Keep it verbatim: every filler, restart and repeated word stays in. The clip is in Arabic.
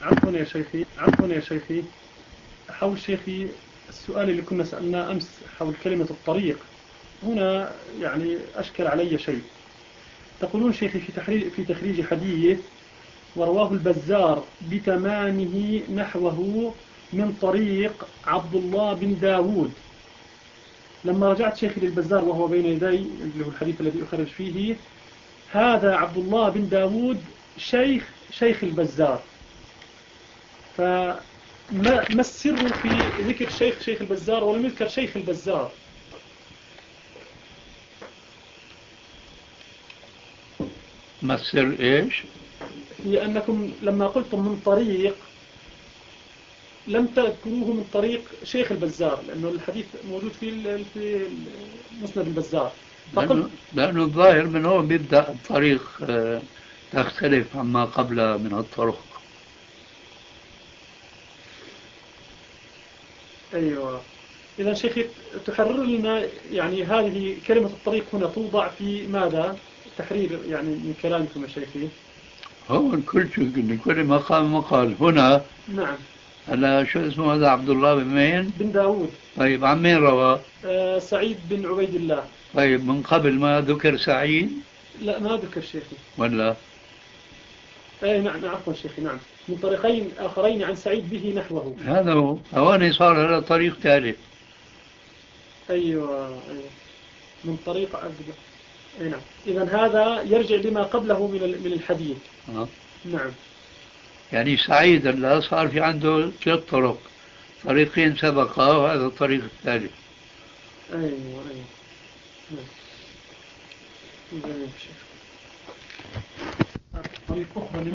عفوا يا شيخي عفوا يا شيخي حول شيخي السؤال اللي كنا سألناه أمس حول كلمة الطريق، هنا يعني أشكل علي شيء. تقولون شيخي في تخريج في تخريج حديث ورواه البزار بتمامه نحوه من طريق عبد الله بن داود. لما رجعت شيخي للبزار وهو بين يدي اللي هو الحديث الذي أخرج فيه، هذا عبد الله بن داود شيخ شيخ البزار، فما ما السر في ذكر شيخ شيخ البزار ولم يذكر شيخ البزار؟ ما السر إيش؟ هي أنكم لما قلتم من طريق لم تذكروه من طريق شيخ البزار، لأنه الحديث موجود في في مسند البزار. لأنه, لأنه الظاهر من هو بيبدأ الطريق تختلف عما قبل من الطرق. أيوة. إذا شيخي تحرر لنا يعني هذه كلمة الطريق هنا توضع في ماذا؟ تحرير يعني من كلامكم يا شيخي. هو كل شيء كل مقام مقال هنا. نعم. هلا شو اسمه هذا عبد الله بن مين؟ بن داود. طيب عن مين روى؟ آه سعيد بن عبيد الله. طيب من قبل ما ذكر سعيد؟ لا ما ذكر شيخي. ولا؟ اي نعم عفوا شيخي نعم، من طريقين آخرين عن سعيد به نحوه. هذا هو، هواني صار هذا طريق ثالث. أيوة أيوة من طريق عبد. أي نعم. إذا هذا يرجع لما قبله من من الحديث. أه. نعم. يعني سعيد اللي صار في عنده ثلاث طرق، طريقين سبقا وهذا الطريق الثالث. أيوة أيوة. نعم. طريق أخرى